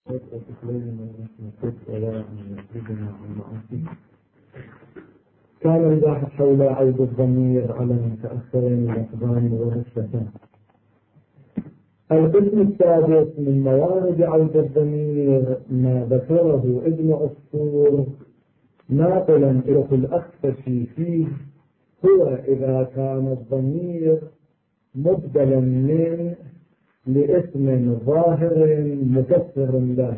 كان البحث حول عود الضمير على متأخرين الأقدام والرشدتين. القسم السادس من موارد عود الضمير ما ذكره ابن عصفور ناقلا إلى الأخفشي فيه، هو إذا كان الضمير مبدلا من لاسم ظاهر مكسر له.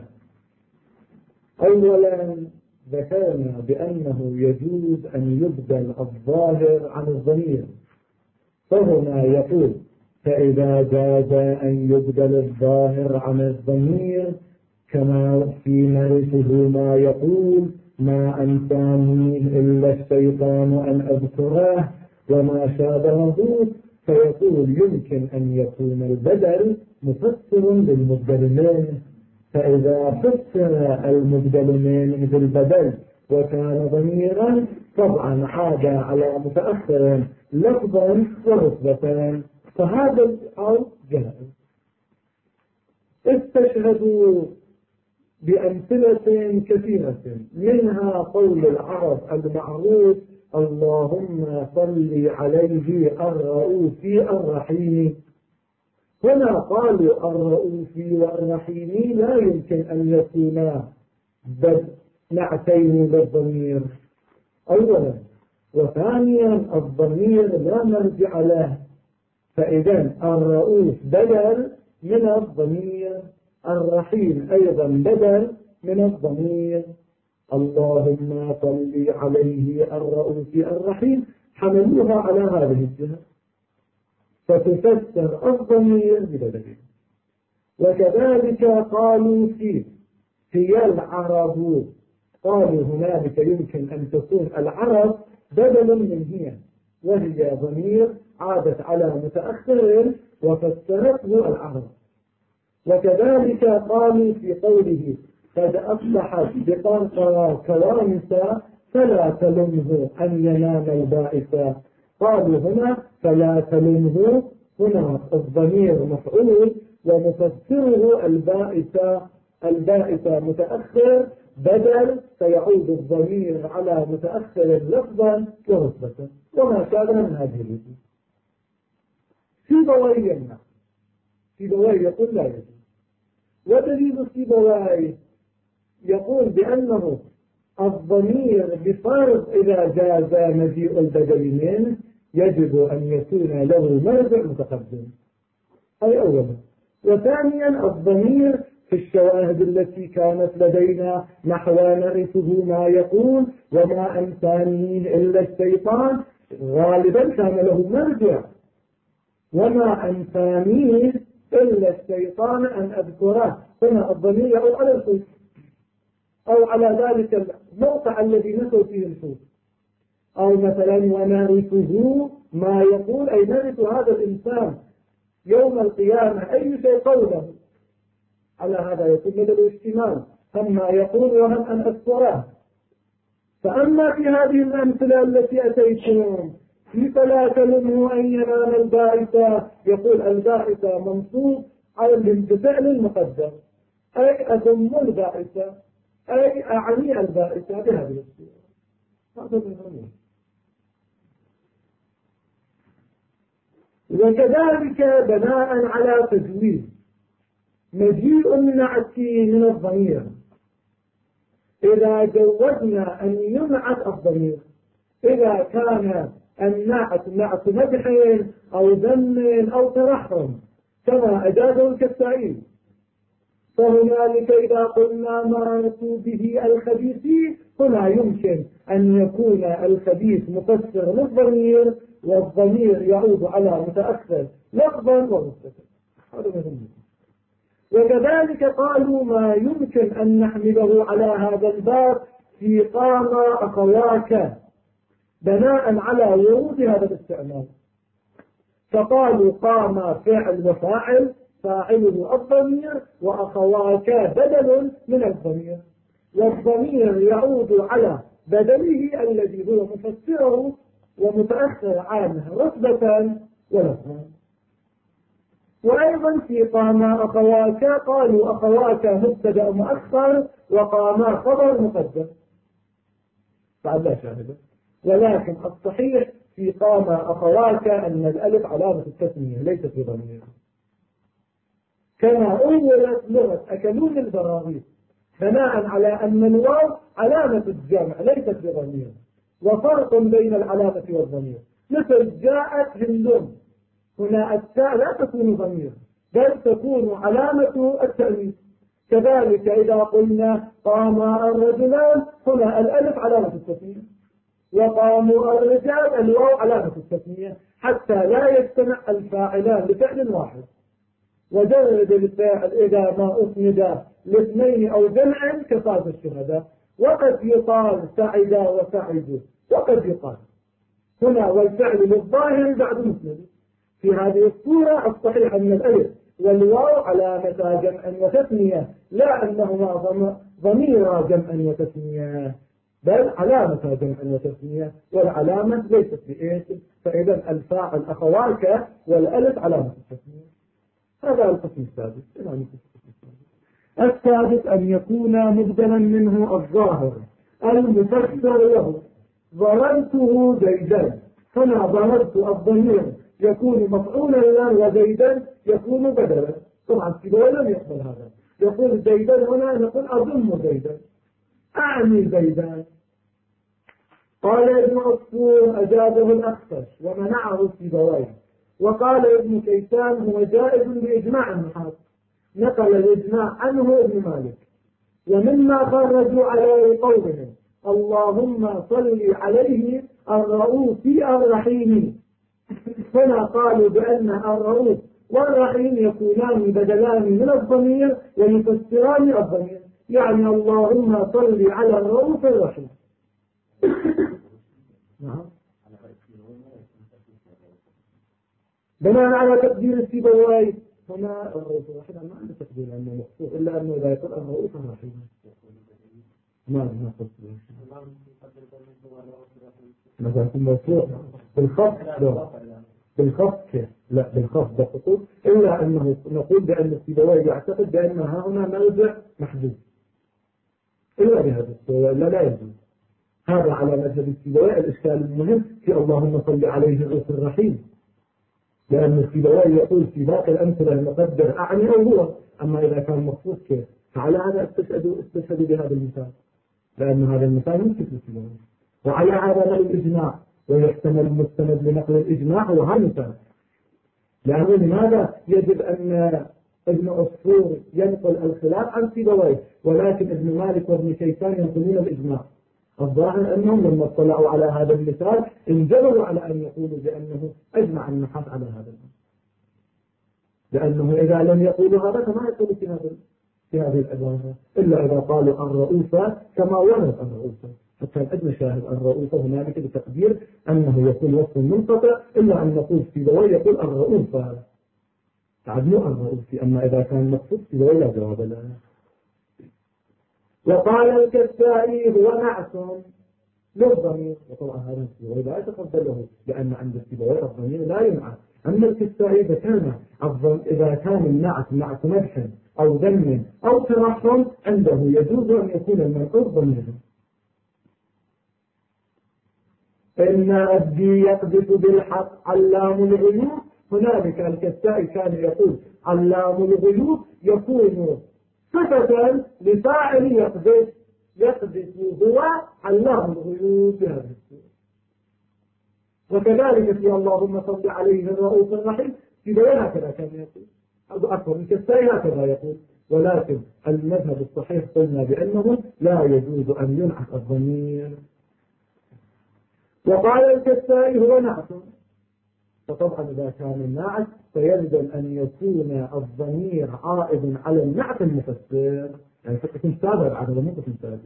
أولا ذكرنا بأنه يجوز أن يبدل الظاهر عن الضمير، فهنا يقول فإذا جاز أن يبدل الظاهر عن الضمير كما في نرثه ما يقول ما أنساني إلا الشيطان أن أذكره وما شابهه، فيقول يمكن أن يكون البدل مفسر للمبدل منه، فإذا فسر المبدل منه بالبدل وكان ضميرا طبعا عاد على متأخر لفظا ورتبة، فهذا الأمر جائز. استشهدوا بأمثلة كثيرة، منها قول العرب المعروف اللهم صل عليه الرؤوف الرحيم. هنا قالوا الرؤوف والرحيم لا يمكن أن يكونا نعتين للضمير أولا، وثانيا الضمير لا مرجع له، فإذا الرؤوف بدل من الضمير، الرحيم أيضا بدل من الضمير. اللهم صل عليه الرؤوف الرحيم حملوها على هذه الجهة فتفسر الضمير بدله. وكذلك قالوا فيه هي العرب، قالوا هنالك يمكن أن تكون العرب بدل من هي، وهي ضمير عادت على متأخر وفسرته العرب. وكذلك قالوا في قوله قد أصبحت بقرقرة كوانسا فلا تلمه أن ينام البائسة، قالوا هنا فلا تلمه، هنا الضمير مفعول ومفسره البائسة متأخر بدل، فيعود الضمير على متأخر لفظا ورتبة وما شابه من هذه الوجوه. سيبويه يمنع، سيبويه يقول لا يجوز، ودليل سيبويه يقول بأنه الضمير بفرض إذا جاز مجيء البدل منه يجب أن يكون له مرجع متقدم، أي أولا. وثانيا الضمير في الشواهد التي كانت لدينا نحو نرثه ما يقول وما أنسانيه إلا الشيطان غالبا كان له مرجع، وما أنسانيه إلا الشيطان أن أذكره، هنا الضمير يعود على الخوف أو على ذلك الموقع الذي نسوا فيه الخوف. أو مثلا ونرثه ما يقول، أي نرث هذا الإنسان يوم القيامة أي شيء قوله، على هذا يكون من الاجتماع أما يقول وهم أن أذكره. فأما في هذه الأمثلة التي أتيتم في فلا تلمه أن ينام البائسة، يقول البائسة منصوب على بفعل المقدر، أي أذم البائسة أي أعني البائسة بهذه الصورة. هذا مهم. وكذلك بناء على تجويز مجيء النعت من الضمير، إذا جوزنا أن ينعت الضمير إذا كان النعت نعت مدح أو ذم أو ترحم كما أجازه الكسائي، فهنالك إذا قلنا ما نسوا به الخبيث هنا يمكن أن يكون الخبيث مفسر للضمير والضمير يعود على متأخر لفظا ورتبة. هذا مهم. وكذلك قالوا ما يمكن أن نحمله على هذا الباب في قام أخواك بناء على ورود هذا الاستعمال، فقالوا قام فعل وفاعل فاعله الضمير وأخواك بدل من الضمير، والضمير يعود على بدله الذي هو مفسره ومتأخر عنه رتبة ولفظا. وأيضا في قاما أخواك قالوا أخواك مبتدأ مؤخر وقاما خبر مقدم بعد لا شاهد. ولكن الصحيح في قاما أخواك أن الألف علامة التثنية ليست بضمير، كما أولت لغة أكلون البراغيث بناء على أن الواو علامة الجمع ليست بضمير، وفرق بين العلامة والضمير. مثل جاءت هندون، هنا التاء لا تكون ضمير بل تكون علامة التأنيث. كذلك إذا قلنا قام الرجلان، هنا الألف علامة التثنية، وقاموا الرجال الواو علامة التثنية، حتى لا يجتمع الفاعلان لفعل واحد. وجرد الفاعل إذا ما أسند لاثنين أو جمع كفاز الشهداء، وقد يقال سعد وسعد، وقد يقال هنا والفعل للظاهر بعد مسند. في هذه الصورة الصحيح أن الألف والواو علامة جمع وتثنية، لا أنهما ضمير جمع وتثنية، بل علامة جمع وتثنية، والعلامة ليست بإيش. فإذا الفاعل أخواك والألف علامة التثنية. هذا القسم السادس. السادس أن يكون مبدلا منه الظاهر المفسر له. ضربته زيدا، هنا ضربت الضمير يكون مفعولا له وزيدا يكون بدلا. طبعا سيبويه لم يقبل هذا، يقول زيدا هنا نقول أضم زيدا، أعني زيدا. قال ابن عصفور أجابه الأخفش ومنعه سيبويه، وقال ابن كيسان هو جائز بإجماع النحاة، نقل الإجماع عنه ابن مالك. ومما خرجوا على قولهم اللهم صل عليه الرؤوف الرحيم، هنا قالوا بأن الرؤوف والرحيم يكونان بدلان من الضمير ويفسران الضمير، يعني اللهم صل على الرؤوف الرحيم. بناء على تقدير السيبويه هنا الرؤوف الرحيم ما عنده تقدير أنه مخصوص، إلا أنه إذا يقول الرؤوف الرحيم ما نقص مثلا يكون مرفوع بالخفض، لا بالخفض بالخطوط، إلا أنه نقول بأن السيبويه يعتقد بأنها هنا موضع محدود إلا بهذا الصورة، لا يجوز هذا على مذهب السيبويه. الإشكال المهم في اللهم صل عليه الرؤوف الرحيم، لأن السيبويه يقول في باقي الأمثلة المقدر أعني أو هو، أما إذا كان مخصوص كيف، فعلى هذا استشهدوا بهذا المثال، لأن هذا المثال ممكن السيبويه. وعلى هذا الإجماع، ويحتمل المستند لنقل الإجماع هو هذا المثال. لأنه لماذا يجب أن ابن عصفور ينقل الخلاف عن سيبويه، ولكن ابن مالك وابن كيسان ينقلون الإجماع؟ الظاهر أنهم لما اطلعوا على هذا المثال انجبروا على أن يقولوا بأنه أجمع النحاة على هذا الأمر، لأنه إذا لم يقولوا هذا فما يقولوا في هذه العبارة، إلا إذا قالوا الرؤوف كما ورد الرؤوف. حتى الأدنى شاهد الرؤوف هنالك بتقدير أنه يكون وصف منقطع، إلا أن نقول سيبويه يقول الرؤوف تعدموا الرؤوف، أما إذا كان مقصود سيبويه لا جواب له. وقال الكسائي هو نعت للضمير، وطبعا هذا السيبويه لا يتقبله، لأن عند السيبويه الضمير لا ينعت. أما الكسائي إذا كان النعت نعت مدح أو ذم أو ترحم عنده يجوز أن يكون المنعوت ضميرا. إن أبدي يقذف بالحق علام الغيوب، هنالك الكسائي كان يقول علام الغيوب يكون صفة لفاعل يقذف هو علام الغيوب بهذا الصورة. وكذلك في اللهم صل عليه الرؤوف الرحيم في بيان هكذا كان يقول، أكثر الكسائي هكذا يقول. ولكن المذهب الصحيح قلنا بأنه لا يجوز أن ينعت الضمير. وقال الكسائي هو نعت، فطبعا إذا كان النعت فيلزم أن يكون الضمير عائد على النعت المفسر، يعني تكون سابق على ممكن سابق.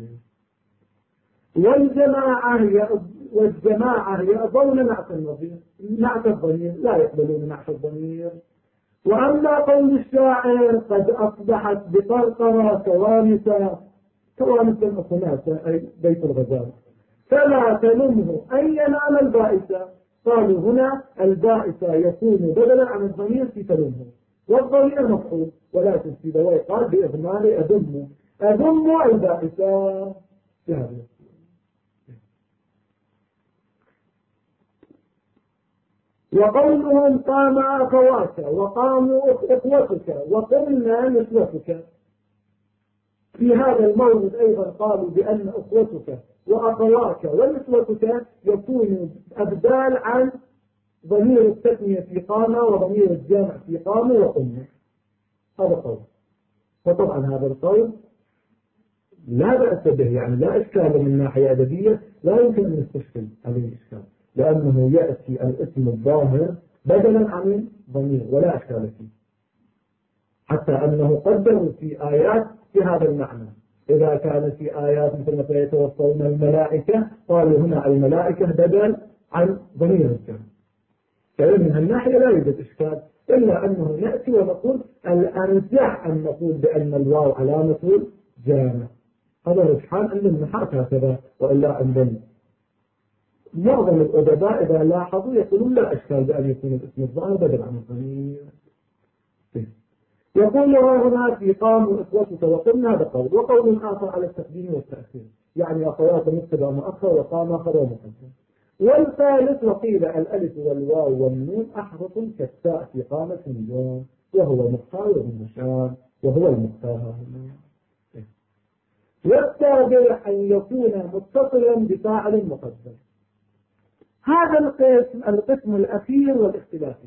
والجماعة يأبون نعت الضمير، لا يقبلون نعت الضمير. وأما قول الشاعر قد أصبحت بقرقرة كوانس الأخناسة أي بيت الغزال، فلا تلمه أن ينام البائسة. قالوا هنا البائسة يكون بدلا عن الضمير في تلمه، والضمير مفعول، ولكن سيبويه قال بإضمار أذم البائسة في هذا. وقولهم قام أخواك وقاموا إخوتك وقمنا نسوتك، في هذا المورد أيضا قالوا بأن أخوتك وأخواك ونسوتك يكون أبدال عن ضمير التثنية في قامة وضمير الجامع في قامة وقمنا. هذا قول، وطبعا هذا القول لا بأس به، يعني لا إشكال من ناحية أدبية، لا يمكن أن يستشكل عليه إشكال، لأنه يأتي الاسم الظاهر بدلا عن ضمير ولا إشكال فيه، حتى أنه قدروا في آيات في هذا المعنى. إذا كان في آيات مثل ما يتوفون الملائكة قالوا هنا الملائكة بدل عن ضمير الجمع، فمن هالناحية لا يوجد إشكال، إلا أنه نأتي ونقول الأرجح أن نقول بأن الواو علامة جامع. هذا رجحان أن النحاة هكذا، وإلا عندنا معظم الأدباء إذا لاحظوا يقولون لا إشكال بأن يكون الاسم الظاهر بدل عن الضمير. يقول هنا في قام إخوتك وقمنا هذا قول، وقول آخر على التقديم والتأخير، يعني أخوات مبتدأ مؤخر وقام خبر مقدم. والثالث وقيل الألف والواو والنون أحرف كالتاء في قامة اليوم، وهو مختار بن هشام وهو المختار. والتابع أن يكون متصلا بفاعل مقدم. هذا القسم الأخير والاختلافي.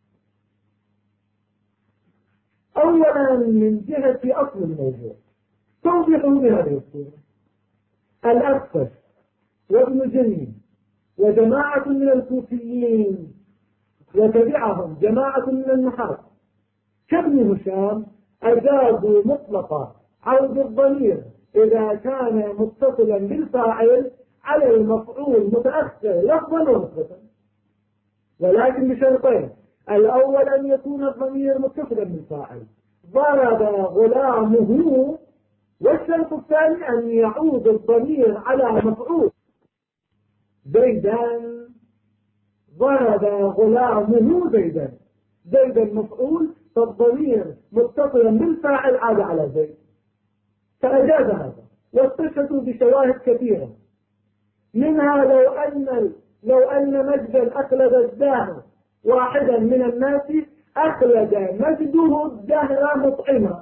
أولا من جهة أصل الموضوع توضحوا بهذه الصورة: الأخفش وابن جني وجماعة من الكوفيين وتبعهم جماعة من النحاة كابن هشام أجازوا مطلقا عود الضمير إذا كان متصلا بالفاعل على المفعول متأخر لفظا ونسبة، ولكن بشرطين: الأول أن يكون الضمير متصلا بالفاعل ضرب غلامه، والشرط الثاني أن يعود الضمير على مفعول زيدا ضرب غلامه زيدا، زيدا مفعول فالضمير متصلا بالفاعل عاد على زيد، فأجاز هذا. واستشهدوا بشواهد كثيرة، منها لو أن مجدا أخلد الدهر واحدا من الناس أخلد مجده الدهر مطعما.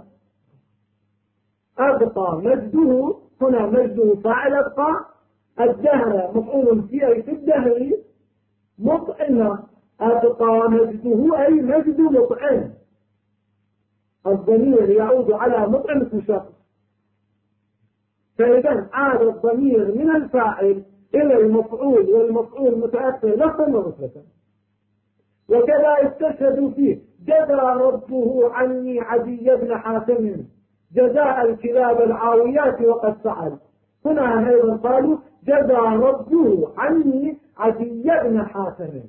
أبقى مجده، هنا مجده فاعل أبقى، الدهر مفعول فيه أي في الدهر، مطعما أبقى مجده أي مجد مطعم، الضمير يعود على مطعم اسم شخص، فإذا عاد الضمير من الفاعل إلى المفعول، والمفعول متأثر لفظا ونسبة. وكذا استشهدوا فيه: جزى ربه عني عدي بن حاتم جزاء الكلاب العاويات وقد فعل. هنا أيضا قالوا جزى ربه عني عدي بن حاتم،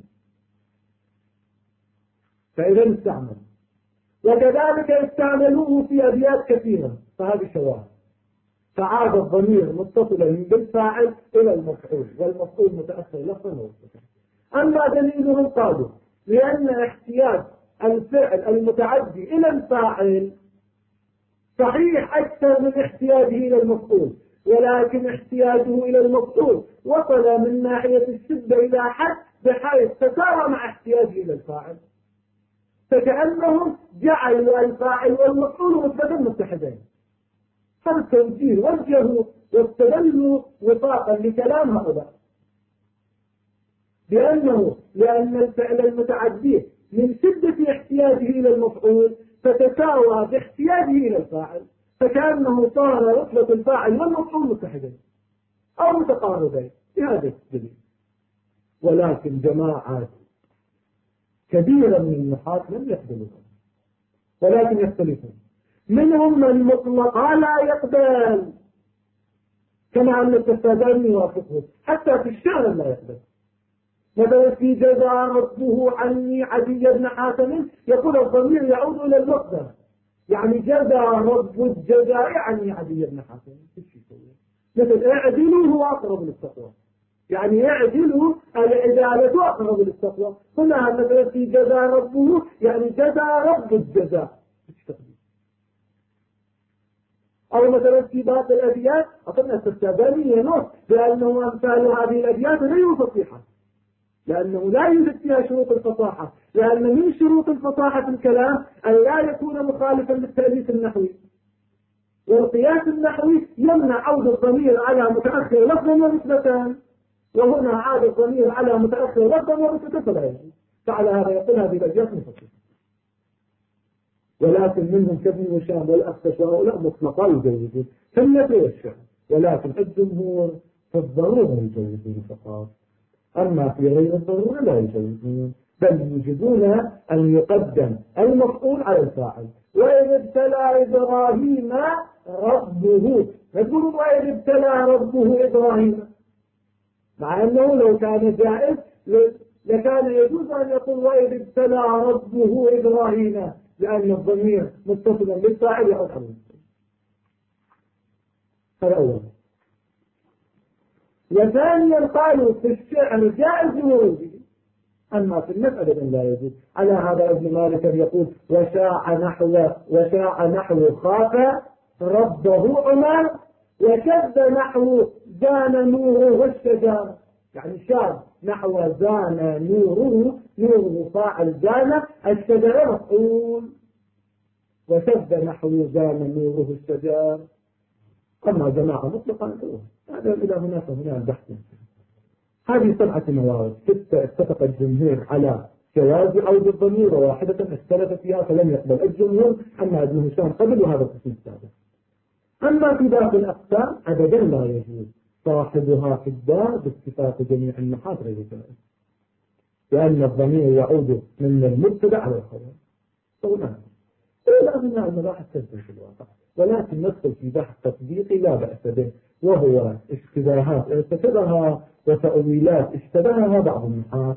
فإذا استعمل. وكذلك استعملوه في أبيات كثيرة، فهذه شواهد. فعاد الضمير متصلا بالفاعل إلى المفعول، والمفعول متأثر لفظا ونسبة. أما دليلهم قالوا لأن احتياج الفعل المتعدي إلى الفاعل صحيح أكثر من احتياجه إلى المفعول، ولكن احتياجه إلى المفعول وصل من ناحية الشدة إلى حد بحيث تساوى مع احتياجه إلى الفاعل، فكأنهم جعلوا الفاعل والمفعول مثبتا متحدين. هذا التوجيه وجهوا واستدلوا وفاقا لكلام هؤلاء لأن الفعل المتعدي من شدة احتياجه إلى المفعول فتساوى باحتياجه إلى الفاعل، فكأنه صار رتبة الفاعل والمفعول متحدين أو متقاربين بهذا الدليل. ولكن جماعات كبيرة من النحاة لم يقبلوها، ولكن يختلفون. منهم من مطلقا لا يقبل، كما أن التفاداني يوافقه، حتى في الشعر لا يقبل. مثلا في جزاء ربه عني عدي بن حاتم يقول الضمير يعود إلى المصدر، يعني جزاء رب الجزاء عني عدي بن حاتم، مثل اعدلوا هو أقرب للتقوى، يعني يعدل العدالة أقرب للتقوى. هنا مثلا في جزاء ربه يعني جزاء رب الجزاء، أو مثلا في بعض الأبيات أقولنا استخدامية نص، لأنه أمثال هذه الأبيات غير فصيحة، لأنه لا يوجد فيها شروط الفصاحة، لأن من شروط الفصاحة في الكلام أن لا يكون مخالفا للتأليف النحوي، والقياس النحوي يمنع عود الضمير على متأخر لفظا ونسبة، وهنا عاد الضمير على متأخر لفظا ونسبة فلا يجوز. فعلى هذا يقول هذه الأبيات مفصلة. ولكن منهم كابن هشام والأخفش وهؤلاء مطلقا يجوزون في النفي والشعر، ولكن الجمهور في الضرورة يجوزون فقط، أما في غير الضرورة لا يجوزون، بل يجوزون أن يقدم المفعول على الفاعل. وإذ ابتلى إبراهيم ربه، نقول وإذ ابتلى ربه إبراهيم، مع أنه لو كان جائز لكان يجوز أن يقول وإذ ابتلى ربه إبراهيم، لأن الضمير متصلا بالفاعل يعود على المفعول. هذا أولا. وثانيا قالوا في الشعر جائز وروده، أما في النفع أبدا لا يجوز. على هذا ابن مالك يقول وشاع نحو خاف ربه عمر، وشذ نحو زان نوره الشجار، يعني شاذ نحو زان نوره فاعل زان، الشجر مفعول، وشذ نحو زان نوره الشجار. أما جماعة مطلقا هذا إلى هناك البحث. هذه 7 موارد، 6 اتفق الجمهور على جواز عود الضمير، وواحدة اختلف فيها فلم يقبل الجمهور، أما ابن هشام قبل، وهذا القسم السادس. أما في باقي الأقسام أبدا لا يجوز صاحبها في الدار باتفاق جميع النحاة غير ذلك، لأن الضمير يعود من المبتدأ على الخبر. هناك لا من المباحث تثبت في الواقع، ولكن ندخل في بحث تطبيقي لا بأس به، وهو اشتباهات ارتكبها وتأويلات اشتبهها بعض النحاة.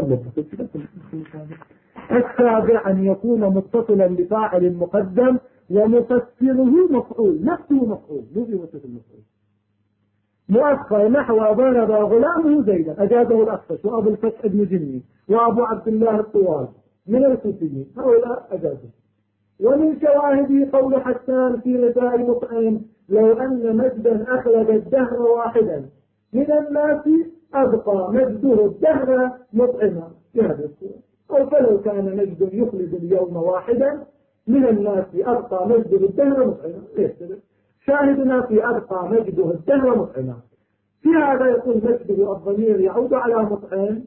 السابع أن يكون متصلا بفاعل مقدم ومفسره مفعول، نفسه مفعول مو بوصف المفعول. مؤخر نحو ضرب غلامه زيدا، أجازه الأخفش وأبو الفتح بن جني وأبو عبد الله الطوال من الكوفيين، هؤلاء أجازه. ومن شواهده قول حسان في رسائل مطعم لو أن مجدا أخلد الدهر واحدا من الناس أبقى مجده الدهر مطعما، أو فلو كان مجد يخلد اليوم واحدا من الناس أبقى مجده الدهر مطعما. شاهدنا في أبقى مجده الدهر مطعما، في هذا يقول مجده الضمير يعود على مطعم،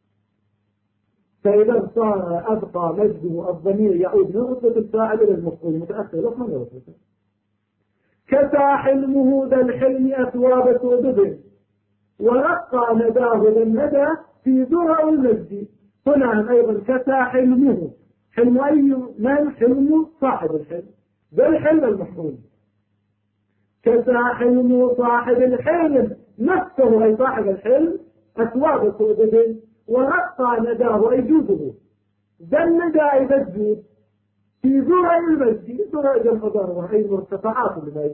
فإذا صار أبقى مجده الضمير يعود من رتبة الفاعل إلى المفعول متأخر لفظا ورتبة. كسى حلمه ذا الحلم أثواب سودد، ورقى نداه ذا الندى في ذرع المجد. هنا أيضا كسى حلمه، حلم أي من؟ حلم صاحب الحلم، ذا الحلم المفعول. كسى حلم صاحب الحلم نفسه أي صاحب الحلم أثواب سودد، ورقى نداه أي جوده، ذا الندى أي الجود في ذرع المجد، ذرع الفضار أي مرتفعات المجد.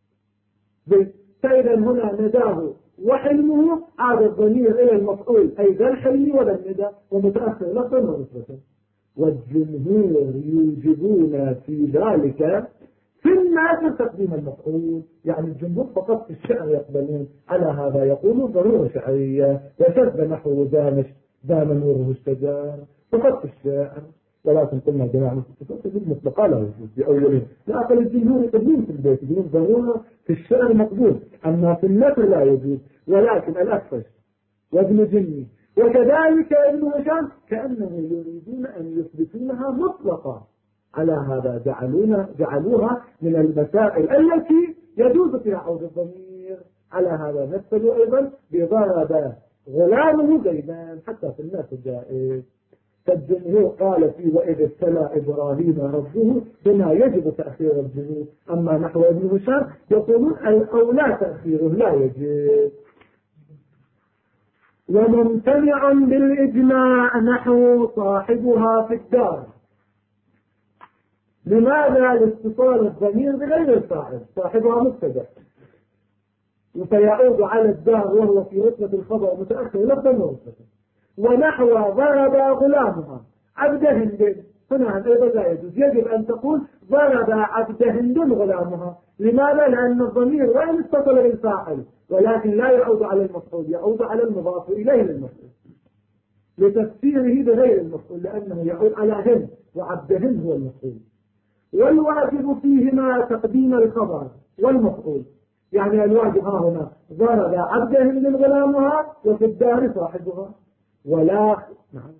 فإذا هنا نداه وحلمه عاد الضمير إلى المفعول أي ذا الحلم وذا الندى ومتأخر لفظا ونسبة. والجمهور يوجبون في ذلك في الناس تقديم المفعول، يعني الجمهور فقط في الشعر يقبلون. على هذا يقولون ضرورة شعرية، وشذ نحو زان نوره الشجار فقط في الشعر. ولكن قلنا جماعة مطلقة لا يجوز بأوله، لأقل الجمهور يقبلون في البيت يقولون ضرورة في الشعر مقبول، أما في النثر لا يجوز. ولكن الأخفش وابن جني وكذلك ابن هشام كأنهم يريدون أن يثبتونها مطلقة. على هذا جعلوها من المسائل التي يجوز فيها عود الضمير. على هذا نفسد أيضا بضرب غلامه زيدان حتى في الناس الجائز. فالجمهور قال فيه وإذ ابتلى إبراهيم ربه بما يجب تأخير الجنود. أما نحو ابن هشام يقولون الأولى تأخيره لا يجب. وممتنع بالإجماع نحو صاحبها في الدار. لماذا لاتصال الضمير بغير الفاعل؟ صاحبها مبتدأ، فيعود على الدار وهو في رتبة الخبر متأخر لفظا ورتبة. ونحو ضرب غلامها عبد هند، هنا أيضا لا يجوز، يجب أن تقول ضرب عبد هند غلامها. لماذا؟ لأن الضمير وإن اتصل بالفاعل ولكن لا يعود على المفعول، يعود على المضاف إليه للمفعول لتفسيره بغير المفعول، لأنه يعود على هند وعبد هند هو المفعول. والواجب فيهما تقديم الخبر والمفعول، يعني الواجب ها هنا ضرب عبد هند غلامها وفي الدار صاحبها. ولا نعم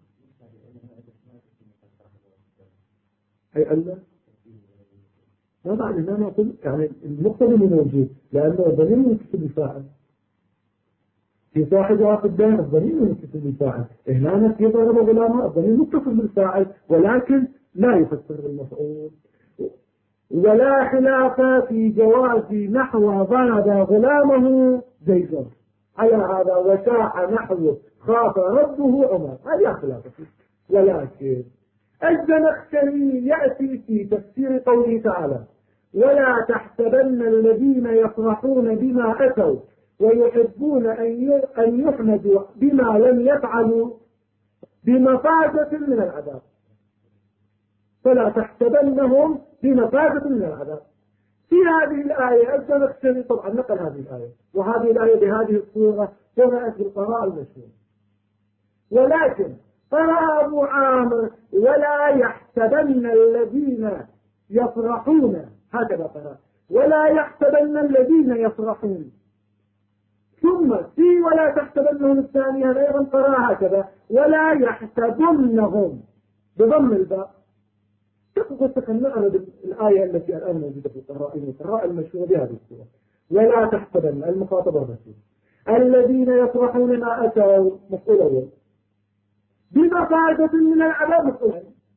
أي ألا ما بعد ما نقول يعني المقتضي من وجود، لأنه الضمير يكتب الفاعل في صاحبها في الدار، الضمير يكتب الفاعل. هنا في ضرب غلامها الضمير متصل بالفاعل ولكن لا يفسر بالمفعول. ولا خلاف في جواز نحو ضرب غلامه زيد على هذا وشاع نحو خاف ربه عمر، هذا خلاف فيه. ولكن الزمخشري يأتي في تفسير قوله تعالى ولا تحسبن الذين يفرحون بما أتوا ويحبون أن يحمدوا بما لم يفعلوا بمفازة من العذاب، فلا تحسبنهم بمفازة من العذاب. في هذه الآية الزمخشري طبعا نقل هذه الآية، وهذه الآية بهذه الصورة قرأت بالقراءة المشهورة، ولكن قرأ أبو عامر ولا يحسبن الذين يفرحون، هكذا قرأ ولا يحسبن الذين يفرحون، ثم في ولا تحسبنهم الثانية أيضا قرأ هكذا ولا يحسبنهم بضم الباء. تقول تقنعنا بالآية التي الآن موجودة في القراءة المشهورة بهذه الصورة ولا تحسبن المخاطبة الرسول الذين يفرحون ما أتوا مفعول أول بمفازة من العذاب مفعول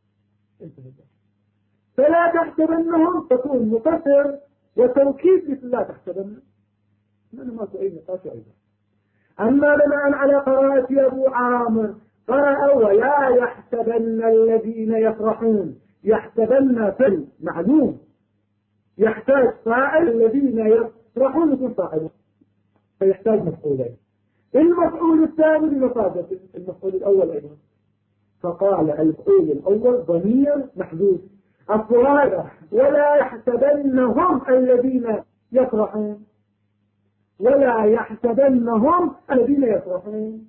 فلا تحسبنهم تكون مفسر وتوكيد مثل لا تحسبن، أنا ما أي نقاش أيضا. أما بناء على قراءة أبو عامر قرأ ولا يحسبن الذين يفرحون، يحسبن فل معلوم يحتاج فاعل الذين يفرحون يكون فاعل فيحتاج مفعولين، المفعول الثاني بمفازة المفعول الأول أيضا، فقال المفعول الأول ضمير محذوف الصراحة ولا يحسبنهم الذين يفرحون ولا يحسبنهم الذين يفرحون،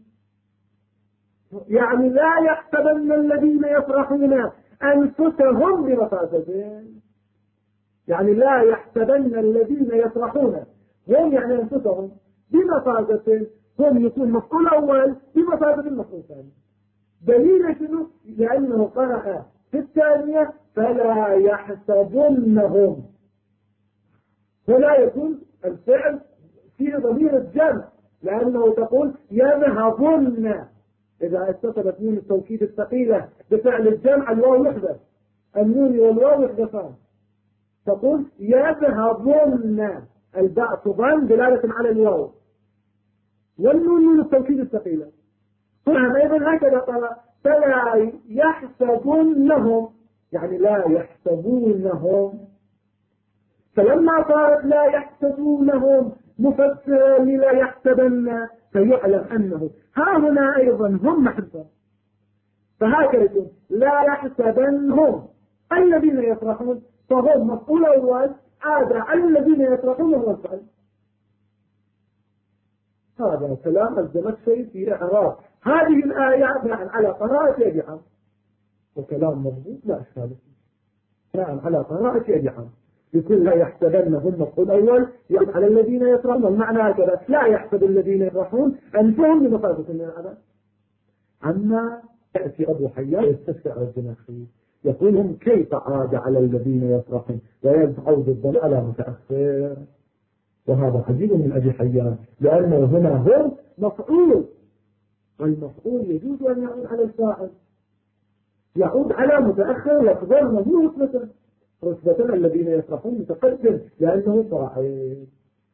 يعني لا يحسبن الذين يفرحون أنفسهم بمفازتهم، يعني لا يحسبن الذين يفرحون هم يعني أنفسهم بمفازتهم، هم يكون مفعول أول بمفازة المفعول الثاني. دليل شنو؟ لأنه قرأ في الثانية فلا يحسبنهم، فلا يكون الفعل فيه ضمير الجمع، لأنه تقول يذهبن إذا اتصلت نون التوكيد الثقيلة بفعل الجمع الواو يحذف، النون والواو يحذفان، تقول يذهبن الباء تضم دلالة على الواو والنون نون التوكيد الثقيلة. طبعا أيضا هكذا قال فلا يحسبونهم يعني لا يحسبونهم، فلما صارت لا يحسبونهم مفسرا للا يحسبن فيعلم أنه ها هنا أيضا هم محذوفون، فهكذا يكون لا يحسبنهم الذين يفرحون فهم مفعول أول عاد على الذين يفرحون هو الفعل. هذا كلام الزمخشري في إعراب هذه الآية بناء على قراءة أبي عمرو، وكلام مضبوط لا إشكال فيه بناء على قراءة أبي عمرو يقول لا يحسبنهم مفعول أول يعود على الذين يفرحون، المعنى هكذا لا يحسب الذين يفرحون أنفسهم بمفازة من العذاب. أما يأتي أبو حيان يستشعر الزمخشري يقول هم كيف عاد على الذين يفرحون ويدعو ضد على متأخر، وهذا عجيب من أبي حيان لأنه هنا هم مفعول، والمفعول يجوز أن يعود على الفاعل، يعود على متأخر لفظا مو رتبة الذين يفرحون متقدم لأنه فاعل.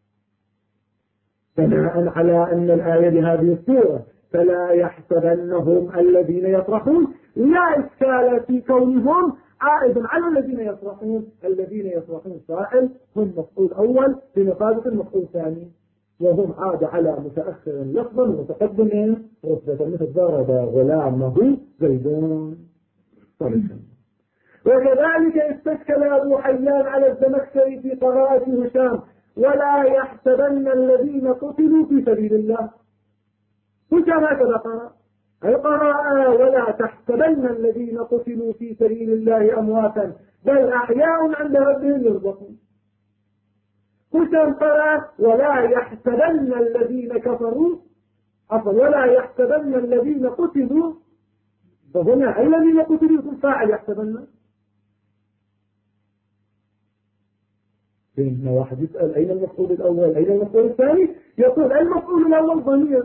بناء على أن الآية بهذه الصورة فلا يحسبنهم الذين يفرحون لا إشكال في كونهم عائد على الذين يفرحون، الذين يفرحون فاعل هم مفعول أول بمفازة المفعول ثاني، وهم عاد على متأخر لفظا ومتقدم رتبة، مثل ضرب غلامه زيدون. وكذلك استشكل أبو حيان على الزمخشري في قراءة هشام ولا يحسبن الذين قتلوا في سبيل الله. هشام هكذا قرأ، أي قرأ ولا تحسبن الذين قتلوا في سبيل الله أمواتا بل أحياء عند ربهم يرزقون. هشام قرأ ولا يحسبن الذين كفروا، عفوا ولا يحسبن الذين قتلوا، فهنا الذين قتلوا يكون فاعل يحسبن. فإن واحد يسأل أين المفعول الأول أين المفعول الثاني، يقول المفعول الأول ضمير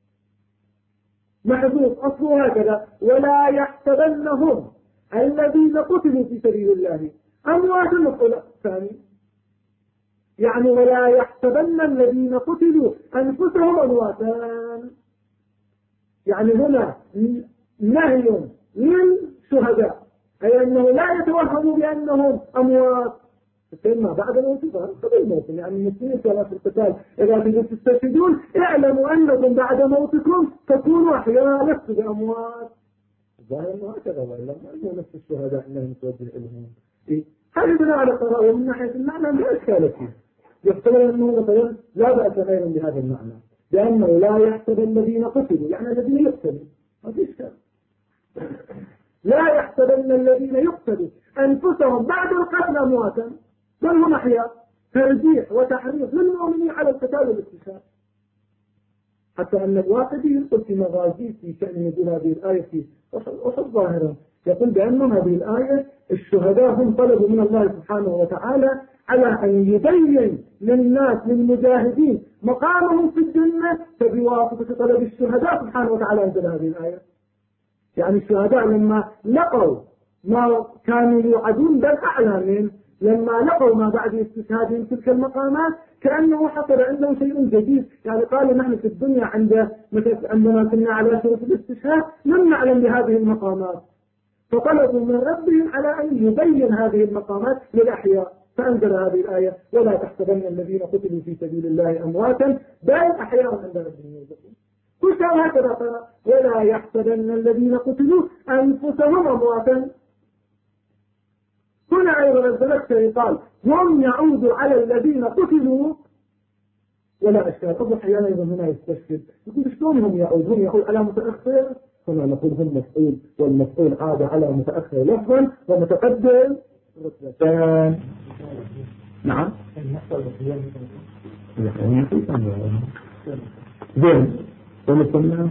محذوف أصله هكذا ولا يحسبنهم الذين قتلوا في سبيل الله أموات. المفعول الثاني يعني ولا يحسبن الذين قتلوا أنفسهم أمواتا، يعني هنا نهي للشهداء، أي أنه لا يتوهموا بأنهم أموات فإما بعد موتهم قبل موتهم، يعني المسلمين في القتال إذا كنتم تستشهدون اعلموا أنكم بعد موتكم تكونوا أحياء لست بأموات. الظاهر أنه هكذا وإلا ما نفس الشهداء أنهم توجه إليهم. هذا بناء على قراءة ومن ناحية المعنى لا إشكال فيه، يحتمل أنه مثلا لا بأس غير بهذا المعنى لأنه لا يحسب الذين قتلوا يعني الذين يقتلوا، ما في إشكال. لا يحسبن الذين يقتلوا أنفسهم بعد القتل أمواتا بل هم أحياء، ترجيح وتحريض للمؤمنين على القتال والاستشهاد. حتى أن الواقدي يقول في مغازيه في شأن نزول هذه الآية وحد ظاهرا يقول بأن هذه الآية الشهداء هم طلبوا من الله سبحانه وتعالى على أن يبين للناس للمجاهدين مقامهم في الجنة، فبواسطة طلب الشهداء سبحانه وتعالى أنزل هذه الآية. يعني الشهداء لما لقوا ما كانوا يوعدون بل أعلى من لما لقوا ما بعد استشهادهم تلك المقامات كأنه حصل عندهم شيء جديد. يعني قالوا نحن في الدنيا عندما كنا على شرف الاستشهاد لم نعلم بهذه المقامات، فطلبوا من ربهم على أن يبين هذه المقامات للأحياء، فأنزل هذه الآية ولا تحسبن الذين قتلوا في سبيل الله أمواتا بل أحياء عند ربهم يرزقون. هشام هكذا قال ولا يحسبن الذين قتلوا أنفسهم أمواتا. هنا أيضا الزمخشري قال هم يعودوا على الذين قتلوا ولا أشكال. أبو حيان أيضا هنا يستشكل يقول شلون هم يعودون، يقول على متأخر، هنا نقول هم مفعول والمفعول عاد على متأخر لفظا ومتقدم رتبتان. نعم زين ومثلنا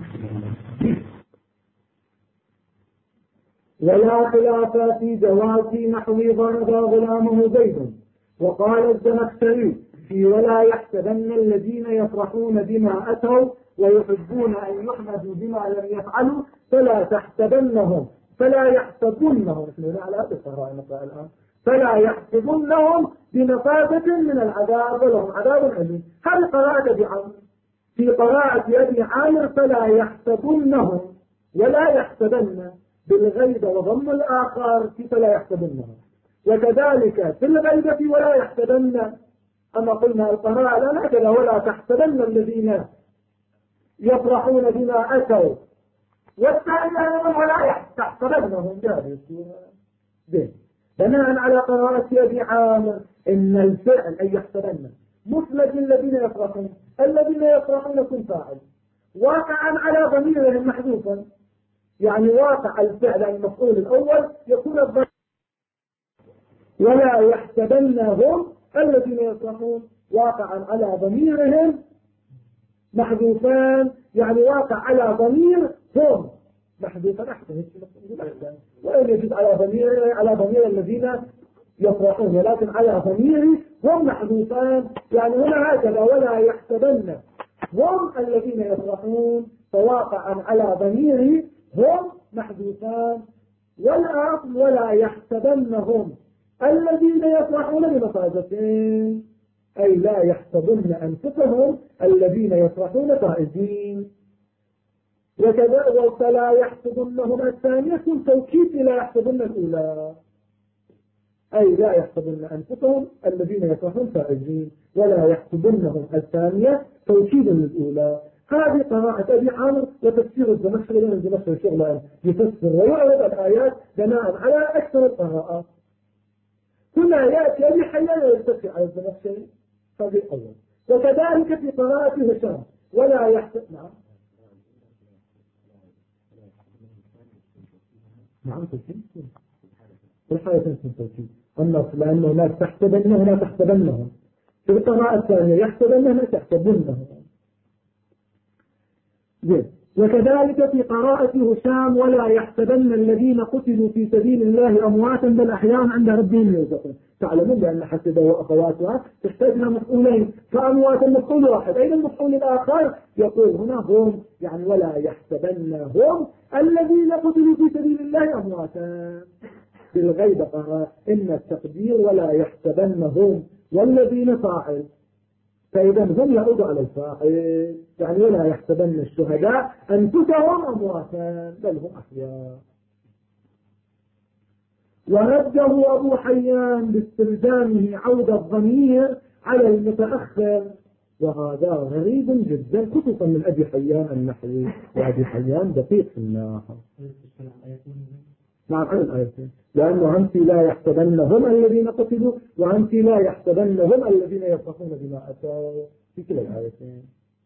ولا خلاف في جواز نحو ضرب غلامه زيد. وقال الزمخشري في ولا يحسبن الذين يفرحون بما أتوا ويحبون أن يحمدوا بما لم يفعلوا فلا تحسبنهم فلا يحسبنهم فلا يحسبنهم بمفازة من العذاب ولهم عذاب أليم. هذه قراءة أبي عامر. في قراءة أبي عامر فلا يحسبنهم ولا يحسبن بالغيبة وضم الآخر في فلا يحسبنهم، وكذلك في الغيبة ولا يحسبن. أما قلنا القراءة لا هكذا ولا تحسبن الذين يفرحون بما أتوا، والثانية ولا تحسبنهم جاهز. بناء على قراءة أبي عامر إن الفعل أن يحسبن مثلث الذين يفرحون، الذين يفرحون كن فاعل واقعا على ضميرهم محذوفا، يعني واقع الفعل المفعول الأول يكون الضمير ولا يحسبنهم الذين يفرحون واقعا على ضميرهم محذوفان، يعني واقع على ضمير هم محذوفا أحسن وإن يجب على ضمير الذين يفرحون، ولكن على ضميره هم محذوفان. يعني هنا هكذا ولا يحسبن هم الذين يفرحون فواقعا على ضميره هم محذوفان، والأصل ولا يحسبنهم الذين يفرحون بمفازتين، أي لا يحسبن أنفسهم الذين يفرحون فائزين. وكذا فلا يحسبنهم الثانية توكيد لا يحسبن الأولى، أي لا يحسبن أنفسهم الذين يفرحون فائزين ولا يحسبنهم الثانية توكيدا للأولى. هذه قراءة أبي عامر وتفسير الزمخشري، لأن الزمخشري شغله يفسر ويعرض الآيات بناء على أكثر القراءات. هنا يأتي أبي حيان ويتفق على الزمخشري هذه الأول. وكذلك في قراءة هشام ولا يحسب. نعم توكيد الحالة تنسى توكيد النص، لأنه لا تحسبنه لا تحسبنه. في القراءة الثانية يحسبنه لا تحسبنه. وكذلك في قراءة هشام ولا يحسبن الذين قتلوا في سبيل الله أمواتا بل أحياء عند ربهم يرزقون. تعلمون بأن حسبه وأخواتها تحتاج إلى مفعولين، فأمواتا مفعول واحد، أيضا المفعول الآخر يقول هنا هم، يعني ولا يحسبنهم الذين قتلوا في سبيل الله أمواتا. في الغيب قال إن التقدير ولا يحسبنهم والذين فاعل، فإذا هم يعود على الفاعل، يعني ولا يحسبن الشهداء أنفسهم أمواتا بل هم أحياء. ورده أبو حيان باستخدامه عود الضمير على المتأخر، وهذا غريب جدا خصوصا من أبي حيان النحوي، وأبي حيان دقيق في النحو. نعم عن الآيتين، لأنه أنت لا يحسبنهم الذين قتلوا وأنت لا يحسبنهم الذين يفرحون بما أتوا في كلا الآيتين.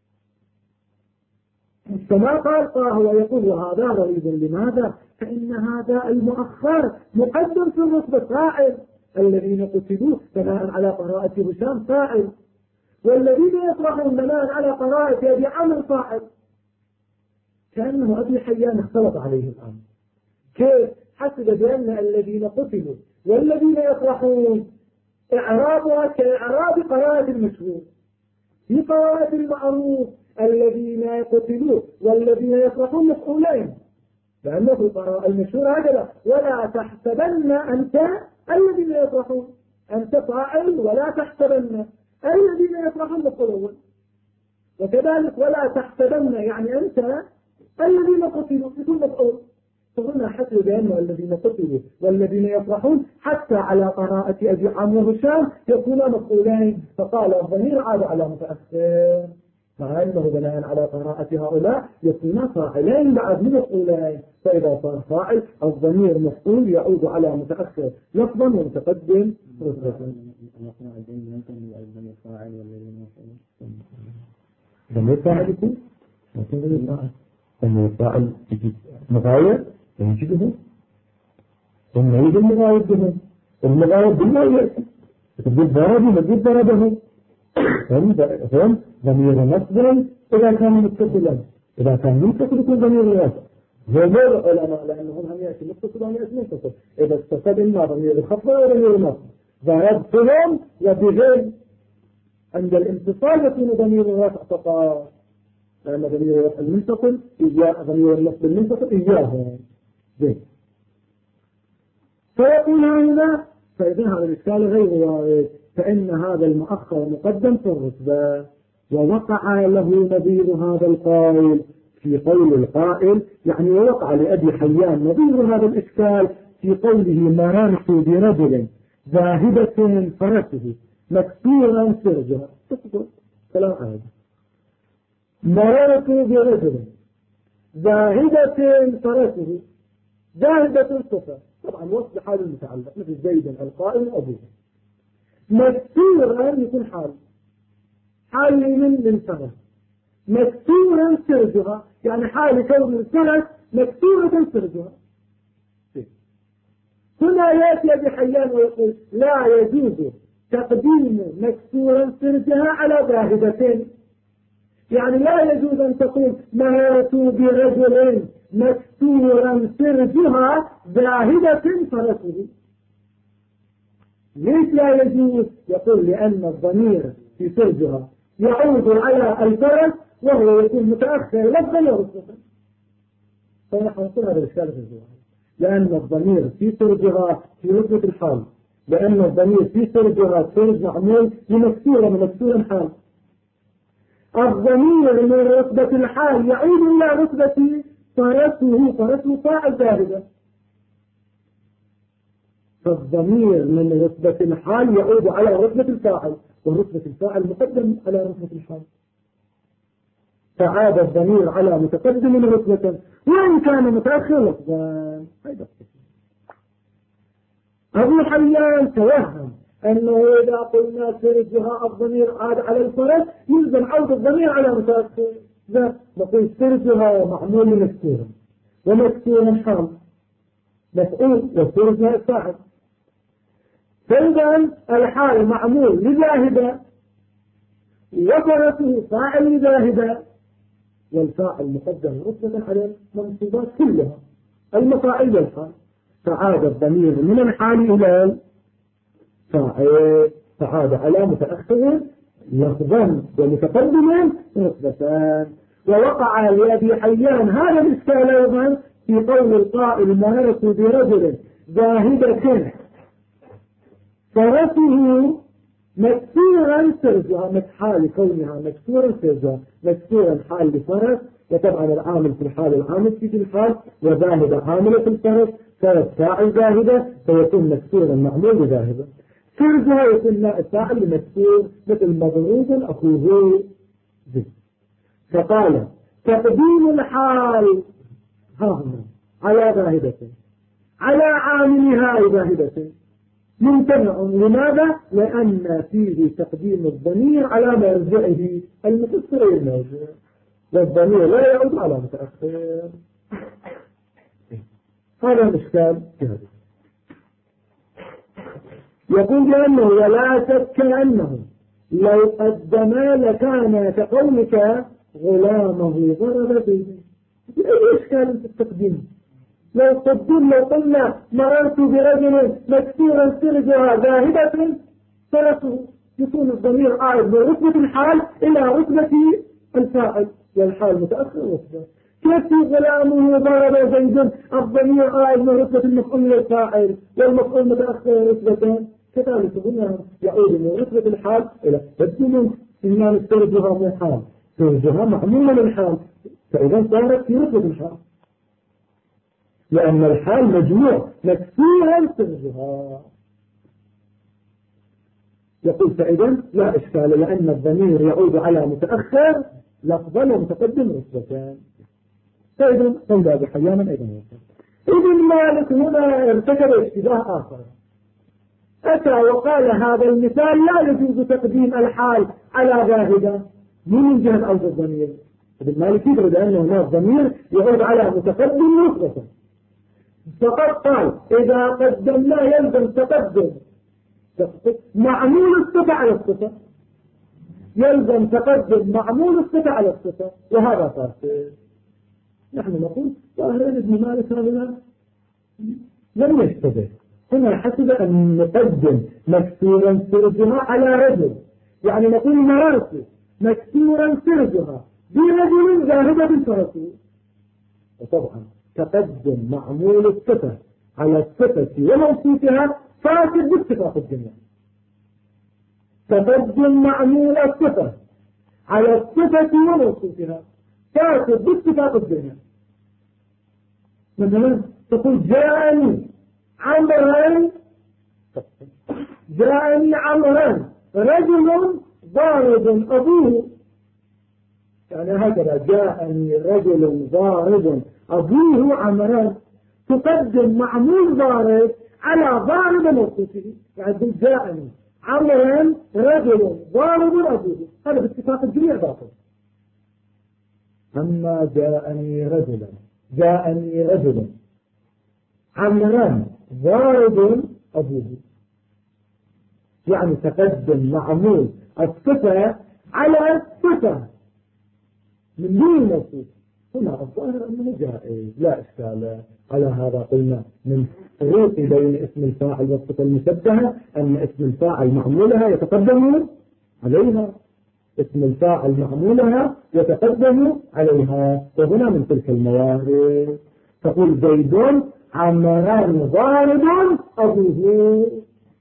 كما قال هو يقول وهذا غريب. لماذا؟ فإن هذا المؤخر مقدم في الرتبة فاعل، الذين قتلوا بناء على قراءة هشام فاعل، والذين يفرحون بناء على قراءة أبي عامر فاعل. كأنه أبي حيان اختلط عليه الآن. كيف؟ حسب بأن الذين قتلوا والذين يفرحون إعرابها كإعراب قراءة المشهور. في قراءة المعروف الذين يقتلوا والذين يفرحون مفعولين، لأنه في قراءة المشهور هكذا ولا تحسبن أنت الذين يفرحون، أنت فاعل ولا تحسبن الذين يفرحون مفعولون. وكذلك ولا تحسبن يعني أنت الذين قتلوا يكون مفعول. فهنا حسب بأن الذين قتلوا والذين يفرحون حتى على قراءة أبي عامر وهشام يكون مفعولين، فقال الضمير عاد على متأخر، مع أنه بناء على قراءة هؤلاء يكون فاعلين بعد من مفعولين، فإذا صار فاعل الضمير مفعول يعود على متأخر لفظا ومتقدم رتبة. ضمير فاعل يكون ضمير فاعل يجب مغاير يجده ثم يجب المغاير بهم، المغاير بالله يأتي تجد ضربه مجد ضربه. هم ضمير نصب إذا كان متصلا، إذا كان متصل يكون ضمير نصب. جمهور العلماء لأنهم هم يأتي متصل وهم يأتي منتصل، إذا استخدمنا ضمير الخفض وضمير النصب ضربتهم وبهم عند الانتصال يكون ضمير الرفع فقط، لأن ضمير الرفع المنتصل إجاء ضمير النصب المنتصل إجاهم. فيقول هنا فإذا هذا الإشكال غير وارد، فإن هذا المؤخر مقدم في الرتبة، ووقع له نظير هذا القائل في قول القائل، يعني ووقع لأبي حيان نظير هذا الإشكال في قوله مررت برجل ذاهبة فرسه مكسورا سرجها. كلام عادي. مررت برجل ذاهبة فرسه، ذاهبة صفة طبعا وصف حال المتعلق مثل زيد القائم وأبوه. مكسورا يكون حال من فرس، مكسورا سرجها يعني حال كون الفرس مكسورة سرجها. هنا يأتي أبي حيان ويقول لا يجوز تقديم مكسورا سرجها على ذاهبتين، يعني لا يجوز أن تقول مررت برجل مكسورا سرجها ذاهبة فرسه. ليش لا يجوز؟ يقول لأن الضمير في سرجها يعود على الفرس وهو يكون متأخر لفظا ورتبة. فنحن نقول هذا الإشكال في الجواب، لأن الضمير في سرجها في رتبة الحال، لأن الضمير في سرجها سرج معمول لمكسورة من مكسور حال. الضمير من رتبة الحال يعود إلى رتبة فرسه فاعل ذاهبة. فالضمير من رتبة الحال يعود على رتبة الفاعل، ورتبة الفاعل مقدم على رتبة الحال، فعاد الضمير على متقدم رتبة وإن كان متأخر لفظا. أبو حيان توهم أنه إذا قلنا سرجها الضمير عاد على الفرد يلزم عود الضمير على متأخر. لا، نقول سرجها معمول مكسور ومكسور حال مفعول وسرجها فاعل، فإذا الحال معمول لذاهبة وفرته فاعل لذاهبة، والفاعل مقدم رتبة على المنصوبات كلها المفاعيل الحال، فعاد الضمير من الحال إلى فاعل، فعاد على متأخر لفظا ومتقدما رتبتان. ووقع لأبي حيان هذا الإشكال أيضا في قول القائل مررت برجل ذاهبة فرسه مكسورا سرجها، حال كونها مكسورا سرجها، مكسورا حال لفرس، وطبعا العامل في الحال العامل في الحال، وذاهبة عاملة في الفرس، فرس فاعل ذاهبة فيكون مكسورا معمول ذاهبة، سرجها يكون فاعل مكسور مثل مضروب أخوه زيد. فقال تقديم الحال هاهنا على ذاهبة على عاملها ذاهبة ممتنع. لماذا؟ لأن فيه تقديم الضمير على مرجعه المفسر المرجع، والضمير لا يعود على متأخر. هذا الإشكال هذا. يقول لأنه ولا شك أنه لو قدما لكان كقولك غلامه ضرب به. أي إشكال في التقديم؟ لو قلنا مررت برجل مكسورا سرجها ذاهبة فرسه، يكون الضمير عائد من رتبة الحال إلى رتبة الفاعل، والحال متأخر رتبة. كيف غلامه ضرب زيد الضمير عائد من رتبة المفعول إلى الفاعل والمفعول متأخر رتبتان؟ كذلك قلنا يعود من رتبة الحال إلى الدموع. إنما نسترجها من الحال، سرجها معمولة للحال، فإذا صارت في رتبة الحال، لأن الحال مجموع مكسورا سرجها. يقول فإذا لا إشكال، لأن الضمير يعود على متأخر لفظا ومتقدم رتبتان. فإذا قول أبي حيان أيضا ابن مالك هنا ارتكب اشتباه آخر، أتى وقال هذا المثال لا يجوز تقديم الحال على ذاهبة من جهة أرض الضمير. ابن مالك يفرض أنه هنا الضمير يعود على متقدم رتبة، فقد قال إذا قدمنا يلزم تقدم معمول الصفة على الصفة، يلزم تقدم معمول الصفة على الصفة، وهذا فاسد. نحن نقول ظاهرا ابن مالك هذا لم يشتبه، هنا حسب أن نقدم مكسورا سرجها على رجل، يعني نقول مررت مكسورا سرجها برجل ذاهبة فرسه، وطبعا تقدم معمول الصفة على الصفة وموصوفها فاسد باتفاق الجميع. تقدم معمول الصفة على الصفة وموصوفها فاسد باتفاق الجميع. مثلا تقول جاءني عمران رجل ضارب أبوه، يعني هكذا جاءني رجل ضارب أبوه عمران، تقدم معمول ضارب على ضارب موصوفه، يعني جاءني عمران رجل ضارب أبوه، هذا باتفاق الجميع باطل. أما جاءني رجل عمران ضارب أبوه، يعني تقدم معمول الصفة على الصفة من دون موصوف. هنا الظاهر أنه جائز لا إشكال. على هذا قلنا من فروق بين اسم الفاعل والصفة المشبهة أن اسم الفاعل معمولها يتقدم عليها، اسم الفاعل معمولها يتقدم عليها، وهنا من تلك الموارد تقول زيد عمران ضارب أبوه.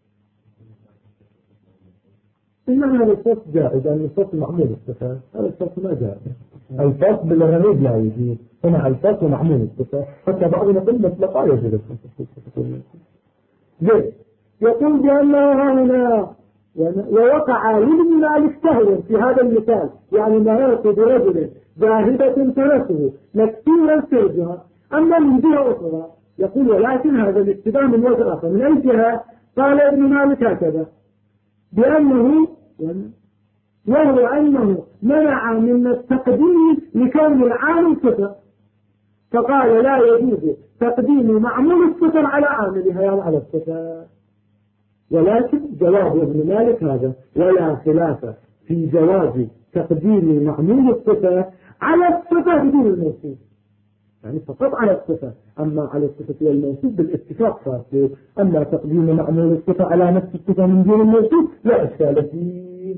إنما هذا الفصل جائز، لأن الفصل معمول الصفة، هذا الفصل ما جائز. الفصل بالغريب لا يجوز، هنا الفصل معمول الصفة، حتى بعضنا يقول مطلقا يجوز الفصل. ليه؟ يقول بأنه هنا ووقع لابن مالك سهل في هذا المثال، يعني مررت برجل ذاهبة تركه مكسورا سرجها. أما من جهة أخرى يقول ولكن هذا الاتباع من وجه آخر. من أي جهة؟ قال ابن مالك هكذا بأنه وهو أنه منع من التقديم لكون العامل صفر، فقال لا يجوز تقديم معمول الصفر على عاملها يعني على الصفر. ولكن جواب ابن مالك هذا ولا خلاف في جواز تقديم معمول الصفة على الصفة بدون الموصوف، يعني فقط على الصفة. أما على الصفة والموصوف بالاتفاق فاسد، أما تقديم معمول الصفة على نفس الصفة من دون الموصوف لا إشكال فيه.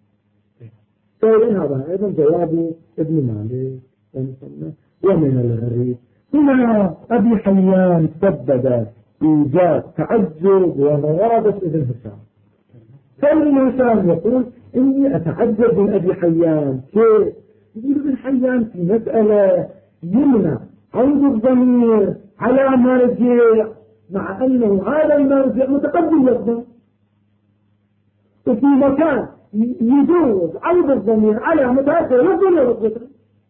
هذا أيضا جواب ابن مالك. ومن الغريب هنا أبي حيان سبب إيجاد تعجب ومرادة ابن هشام. فابن هشام يقول إني أتعجب من أبي حيان. كيف؟ يقول ابن حيان في مسألة يمنع عود الضمير على مرجع، مع أنه هذا المرجع متقدم للضمير، وفي مكان يجوز عود الضمير على متأخر للضمير والضمير.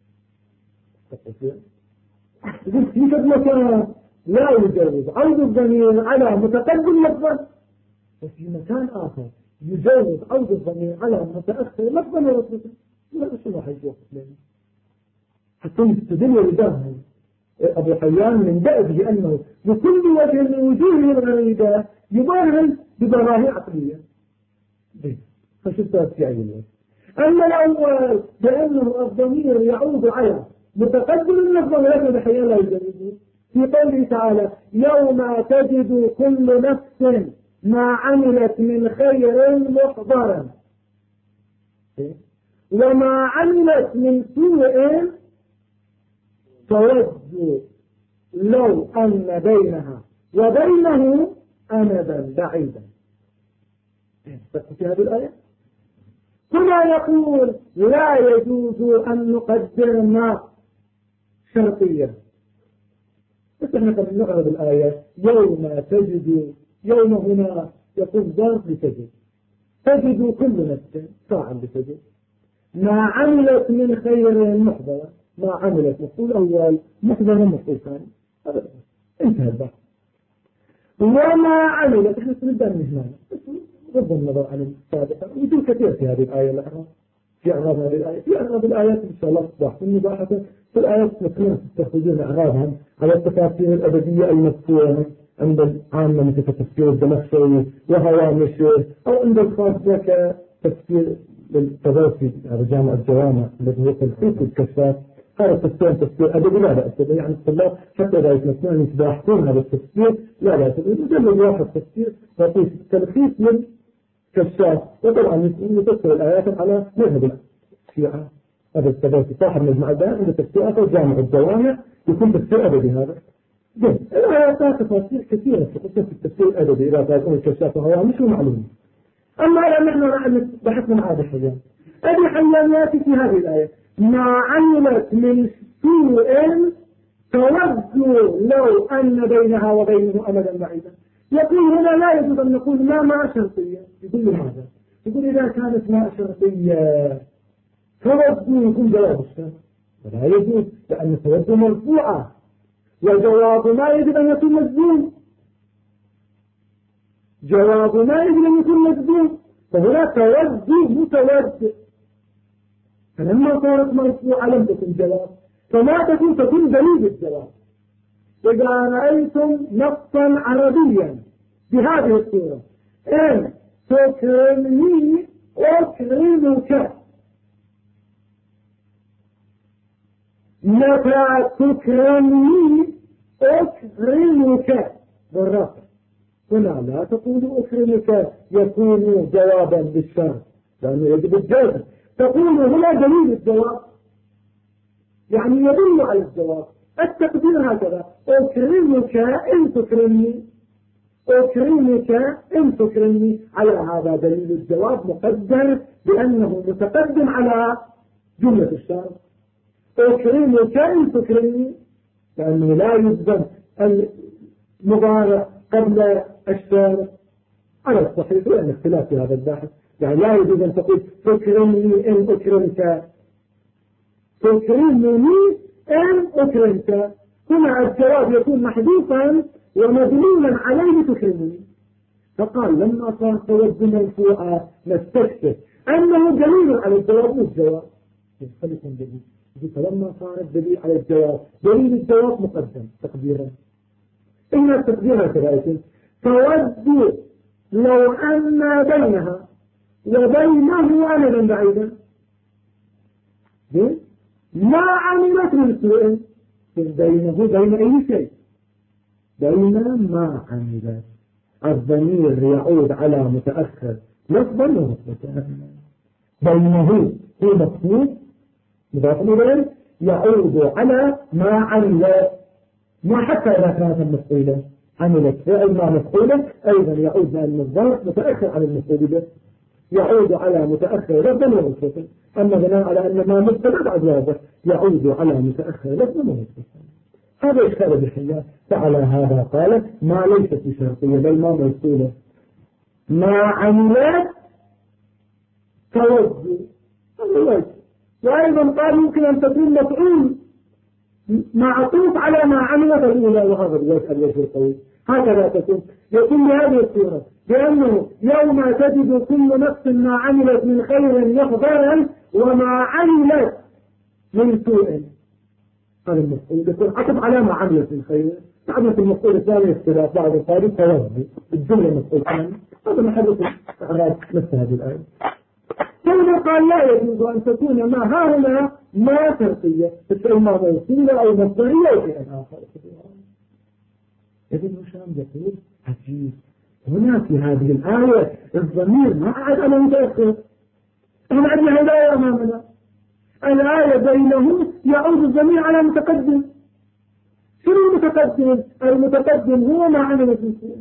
يقول في مكان لا يجوز عود الضمير على متقدم لفظا، وفي مكان آخر يجوز عود الضمير على متأخر لفظا ورسولا. لا شنو حيجوز لنا حتى يستدل لدرهم أبو حيان من بأسه أنه بكل وجه من وجوه الغريبة يبرهن ببراهين عقلية. فشفتها في عين. أما الأول بأنه الضمير يعود على متقدم اللفظ ولكن أبو حيان لا يجوزه في قوله تعالى يوم تجد كل نفس ما عملت من خير محضرا وما عملت من سوء تود لو أن بينها وبينه أمدا بعيدا. في هذه الآية هنا يقول لا يجوز أن نقدرنا شرطيا، بس احنا قد نقرأ الآية يوم تجد، يوم هنا يقول ظرف لتجد، تجد كل نفس ساعة لتجد ما عملت من خير محضرة، ما عملت مفعول أول محضرة مفعول ثاني، هذا انتهى البحث. وما عملت احنا سنبدأ من هنا بغض النظر عن السابقة، وجود كثير في هذه الآية الأخرى في أعراض هذه الآية، في أعراض الآيات إن شاء الله تصبح في المباحثة في الآيات مثلا تستخدمون أعراضها على التفاسير الأبدية المذكورة عند العامة مثل تفسير الزمخشري وهوامشه، أو عند الخاصة كتفسير للتوافي على جامع الجوامع الذي هو تلخيص الكشاف. هذا التفسير تفسير أبدي لا بأس به، يعني الطلاب حتى إذا يتمكنون يتباحثون هذا التفسير لا بأس به، مجرد واحد تفسير يعطيه تلخيص للكشاف. وطبعا يفسر الآيات على مذهب الشيعة، هذا التفسير صاحب مجمع البيان عند تفسير آخر جامع الجوامع يكون تفسير أبدي. هذا جميل. الآيات تفاسير كثيرة في قصة التفسير الأبدي إذا كان الكشاف وهو مش معلوم. أما الآن نحن بحثنا مع أبي حيان. أبي حيان يأتي في هذه الآية ما عملت من سوء تود لو أن بينها وبينه أمدا بعيدا. يقول هنا لا يجوز أن نقول ما شرطية. يقول لماذا؟ يقول إذا كانت ما شرطية تود يكون جواب الشرط، ولا يجوز لأن تود مرفوعة والجواب ما يجب أن يكون مجزوم، جواب ما يجب أن يكون مجزوم، فهنا تود متود، فلما صارت مرفوعة لم تكن جواب، فما تكون دليل الجواب. إذا رأيتم نصا عربيا بهذه الصورة إن تكرمني أكرمك، متى تكرمني أكرمك بالرفع، هنا لا تقول أكرمك يكون جوابا بالشرط لأنه يجب الجواب، تقول هنا دليل الجواب يعني يدل على الجواب. التقدير هكذا أكرمك إن تكرمني، أكرمك إن تكرمني، على هذا دليل الجواب مقدر بأنه متقدم على جملة الشرط. أكرمك إن تكرمني لأنه لا يلزم المضارع قبل الشارع على الصحيح، لأن اختلاف في هذا الباحث. يعني لا يجوز أن تقول تكرمني إن أكرمك، تكرمني إن أكرمك، هنا الجواب يكون محذوفا ومدلولا عليه تكرمني. فقال لما صار توجه مرفوعا نستكشف أنه دليل على الجواب والجواب يختلف دليل. فلما صار الدليل على الجواب دليل الجواب مقدم تقديرا. إن التقدير كذلك تود لو أن بينها وبينه أمدا بعيدا ما عملت من سوء، بينه بين أي شيء، بين ما عملت. الضمير يعود على متأخر لفظا ومثبتا. بينه هو مقصود مضاف إليه يعود على ما عملت، ما حتى إذا كانت المفعولة عملت فعل ما مفعولة أيضا يعود لأن الظرف متأخر عن المفعول به، يعود على متأخر لفظا ومثبتا. أما بناء على أن ما مبتدأ بعد واضح يعود على متأخر لفظا ومثبتا. هذا إشكال بحية. فعلى هذا قال ما ليست بشرطية بل ما موصولة. ما عملت توجه هذا الوجه. وأيضا قال يمكن أن تكون مفعول معطوف على ما عملت الأولى، وهذا الوجه القوي. هكذا تكون يكون بهذه الصورة، لأنه يوم تجد كل نفس ما عملت من خير محضرا وما عملت من سوء. هذا المفعول يكون عطف على ما عملت من خير. عملت المفعول الثاني اختلاف بعد القادم توجه الجملة مفعول ثاني. هذا محل إعراب مثل هذه الآية. ثم قال لا يجوز أن تكون ما هنا ما شرطية، فتكون ما موصولة أو مصدرية أو شيء آخر. ابن هشام يقول عجيب، هنا في هذه الآية الضمير ما عاد على متأخر. احنا عندنا هداية أمامنا، الآية بينه يعود الضمير على متقدم. شنو المتقدم؟ المتقدم هو ما عمل في السوء.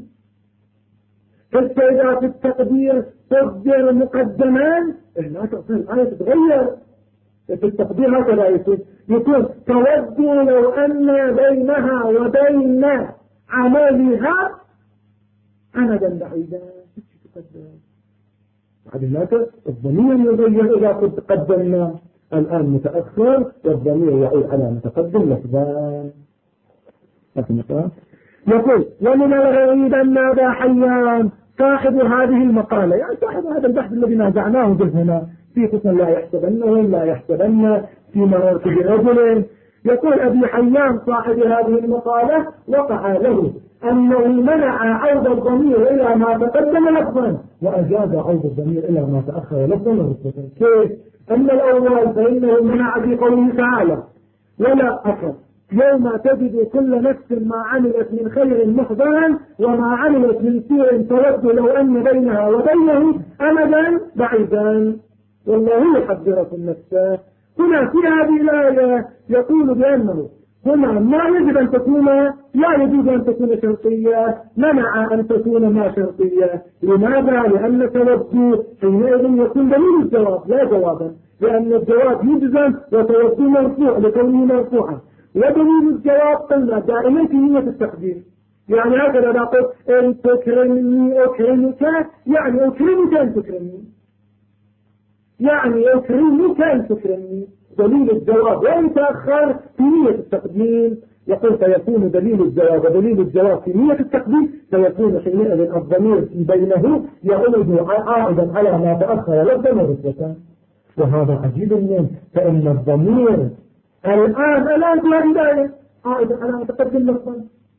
فإذا في التقدير تقدر مقدمان لا تصير الآية تتغير. في التقدير هكذا يكون تود لو أن بينها وبين عملها أمدا بعيدا. بعد ذلك الضمير يغير إذا كنت قدمنا الآن متأخر والضمير يعود على متقدم لفظان. يقول ومن الغريب أن هذا حيان صاحب هذه المقالة، يعني صاحب هذا البحث الذي نازعناه به هنا في قسم لا يحسبنهم لا يحسبن في مرارة برجل. يقول أبي حيان صاحب هذه المقالة وقع له أنه منع عود الضمير إلى ما تقدم لفظا وأجاز عود الضمير إلى ما تأخر لفظا. كيف؟ أما الأول فإنه منع في قوله تعالى ولا أكثر يوم تجد كل نفس ما عملت من خير محضرا وما عملت من سوء تود لو أن بينها وبينه أمدا بعيدا والله يحذركم نفسه. هنا في هذه الآية يقول بأنه هنا ما يجب أن تكون لا يجوز أن تكون شرطية، منع أن تكون ما شرطية. لماذا؟ لأن تود حينئذ يكون دليل الجواب لا جوابا، لأن الجواب يجزم وتود مرفوع لكونه مرفوعا، ودليل الجواب قلنا دائما في نية التقدير. يعني هكذا نقول إن تكرمني أكرمك، يعني أكرمك أن تكرمني، يعني أكرمك أن تكرمني. دليل الجواب وإن تأخر في نية التقديم. يقول سيكون دليل الجواب ودليل الجواب في نية التقديم سيكون حينئذ الضمير في بينه يعود عائدا على ما تأخر لفظا ورتبة. وهذا عجيب منه، فإن الضمير الآن في هذه الآية عائدا على ما تقدم لفظا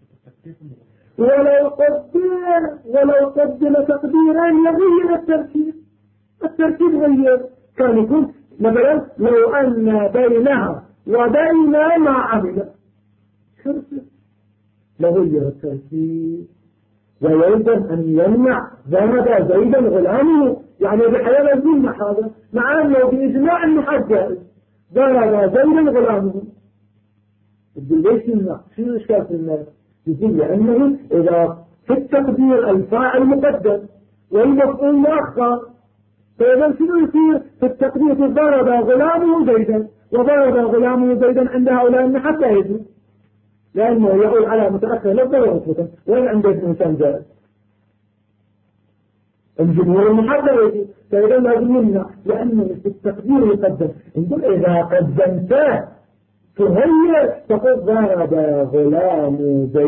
ولو قدم تقديرا يغير التركيب غير. كان يكون مثلا لو أن بينها وبين ما عمل لغير التركيب. ويلزم أن يمنع ذهب زيدا غلامه، يعني بحياة الزمة هذا مع أنه بإجماع المحجز ذهب زيدا غلامه. ليش يمنع؟ شنو الإشكال في الناس؟ يقول لأنه إذا في التقدير الفاعل مقدم والمفعول مؤخر، فإذا شنو يصير في التقدير ضرب غلامه زيدا وضرب غلامه زيدا عند هؤلاء النحاة لا يجوز، لأنه يقول على متأخر لفظا ورتبة وإن عند ابن إنسان جائز. الجمهور المحرر يجي فإذا لازم يمنع لأنه في التقدير يقدم. نقول إذا قدمته تهيئ تقول ضرب غلام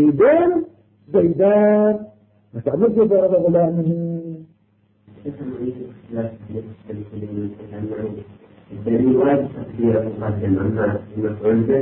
زيدان ما تعمل ضرب غلامه. الدليل واجب تقدير المقدم أما المفعول به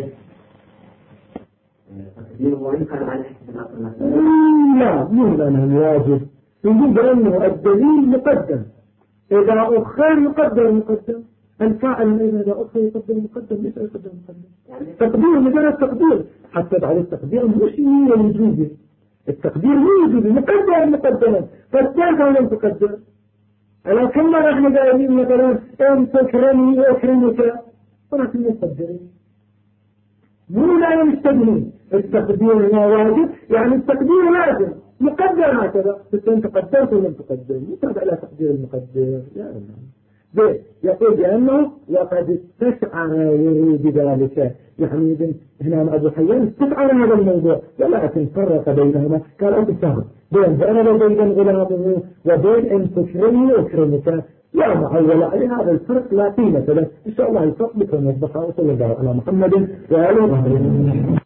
تقديره وإن كان على حسب الأصل. لا مو لأنه واجب. يقول بأنه الدليل مقدم إذا أخر مقدم الفاعل إذا أخر يقدم مقدم ليس يقدم مقدم يعني تقدير مجرد تقدير حتى بعد التقدير مش وجوبي. التقدير مو وجوبي مقدما فالتاكا لم تقدم. أنا كم مرة احنا قايلين مثلا أنت تكرمني وأكرمك ولكن مقدرين مو لا يستدين. التقدير لا واجب يعني التقدير لازم مقدر هكذا بس انت قدرت ولم تقدر يترك على تقدير المقدر يا الله. يقول بأنه وقد استشعر بذلك يعني هنا أبو حيان استشعر هذا الموضوع ولكن فرق بينهما قال أنت فهم بين ضرب بين غلامه وبين أن تكرمني وأكرمك لا معول عليه. هذا الفرق لا قيمة له إن شاء الله الفرق بكم يصبح وصلى الله على محمد وآله وسلم.